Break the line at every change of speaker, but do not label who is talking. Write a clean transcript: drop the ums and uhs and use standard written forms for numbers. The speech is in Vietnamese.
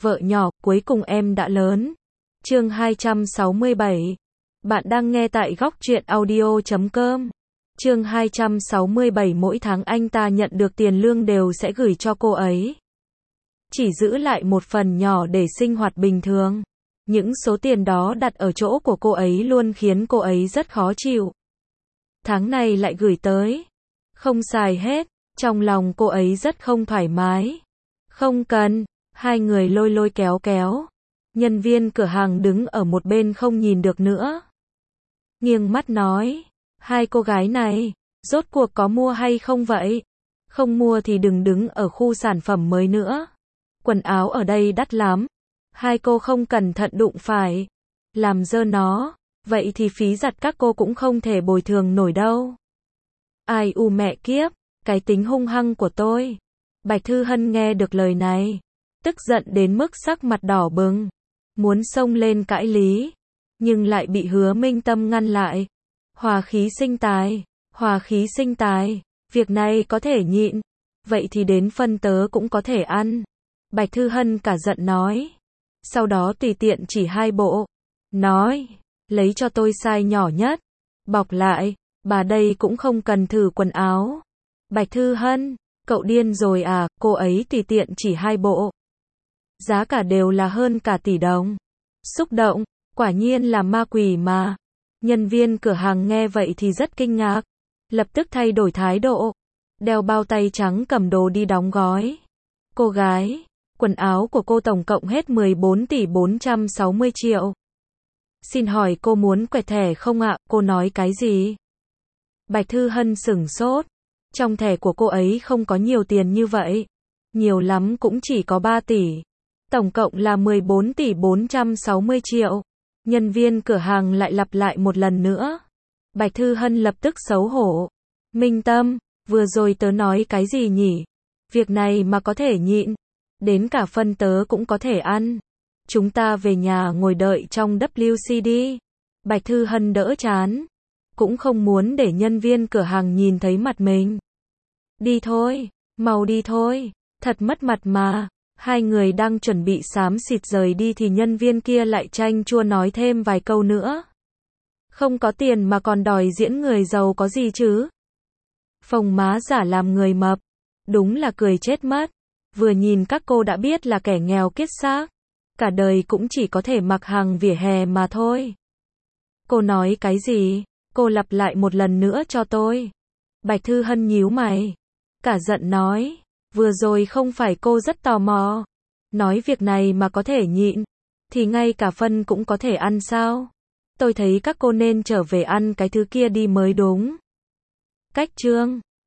vợ nhỏ, cuối cùng em đã lớn. Chương 267. Bạn đang nghe tại góc truyện audio.com. Chương 267. Mỗi tháng anh ta nhận được tiền lương đều sẽ gửi cho cô ấy. Chỉ giữ lại một phần nhỏ để sinh hoạt bình thường. Những số tiền đó đặt ở chỗ của cô ấy luôn khiến cô ấy rất khó chịu. Tháng này lại gửi tới. Không xài hết. Trong lòng cô ấy rất không thoải mái. Không cần. Hai người lôi lôi kéo kéo. Nhân viên cửa hàng đứng ở một bên không nhìn được nữa. Nghiêng mắt nói. Hai cô gái này, rốt cuộc có mua hay không vậy? Không mua thì đừng đứng ở khu sản phẩm mới nữa. Quần áo ở đây đắt lắm. Hai cô không cẩn thận đụng phải. Làm dơ nó. Vậy thì phí giặt các cô cũng không thể bồi thường nổi đâu. Ai u mẹ kiếp. Cái tính hung hăng của tôi. Bạch Thư Hân nghe được lời này. Tức giận đến mức sắc mặt đỏ bừng. Muốn xông lên cãi lý. Nhưng lại bị Hứa Minh Tâm ngăn lại. Hòa khí sinh tài. Hòa khí sinh tài. Việc này có thể nhịn. Vậy thì đến phân tớ cũng có thể ăn. Bạch Thư Hân cả giận nói. Sau đó tùy tiện chỉ hai bộ. Nói. Lấy cho tôi size nhỏ nhất. Bọc lại. Bà đây cũng không cần thử quần áo. Bạch Thư Hân. Cậu điên rồi à, cô ấy tùy tiện chỉ hai bộ. Giá cả đều là hơn cả tỷ đồng. Xúc động, quả nhiên là ma quỷ mà. Nhân viên cửa hàng nghe vậy thì rất kinh ngạc. Lập tức thay đổi thái độ. Đeo bao tay trắng cầm đồ đi đóng gói. Cô gái, quần áo của cô tổng cộng hết 14 tỷ 460 triệu. Xin hỏi cô muốn quẹt thẻ không ạ? Cô nói cái gì? Bạch Thư Hân sửng sốt. Trong thẻ của cô ấy không có nhiều tiền như vậy. Nhiều lắm cũng chỉ có 3 tỷ. Tổng cộng là 14 tỷ 460 triệu. Nhân viên cửa hàng lại lặp lại một lần nữa. Bạch Thư Hân lập tức xấu hổ. Minh Tâm, vừa rồi tớ nói cái gì nhỉ? Việc này mà có thể nhịn. Đến cả phân tớ cũng có thể ăn. Chúng ta về nhà ngồi đợi trong WC đi. Bạch Thư Hân đỡ chán. Cũng không muốn để nhân viên cửa hàng nhìn thấy mặt mình. Đi thôi, mau đi thôi. Thật mất mặt mà. Hai người đang chuẩn bị xám xịt rời đi thì nhân viên kia lại chanh chua nói thêm vài câu nữa. Không có tiền mà còn đòi diễn người giàu có gì chứ? Phồng má giả làm người mập. Đúng là cười chết mất. Vừa nhìn các cô đã biết là kẻ nghèo kiết xác. Cả đời cũng chỉ có thể mặc hàng vỉa hè mà thôi. Cô nói cái gì? Cô lặp lại một lần nữa cho tôi. Bạch Thư Hân nhíu mày. Cả giận nói. Vừa rồi không phải cô rất tò mò. Nói việc này mà có thể nhịn. Thì ngay cả phân cũng có thể ăn sao? Tôi thấy các cô nên trở về ăn cái thứ kia đi mới đúng. Cách chương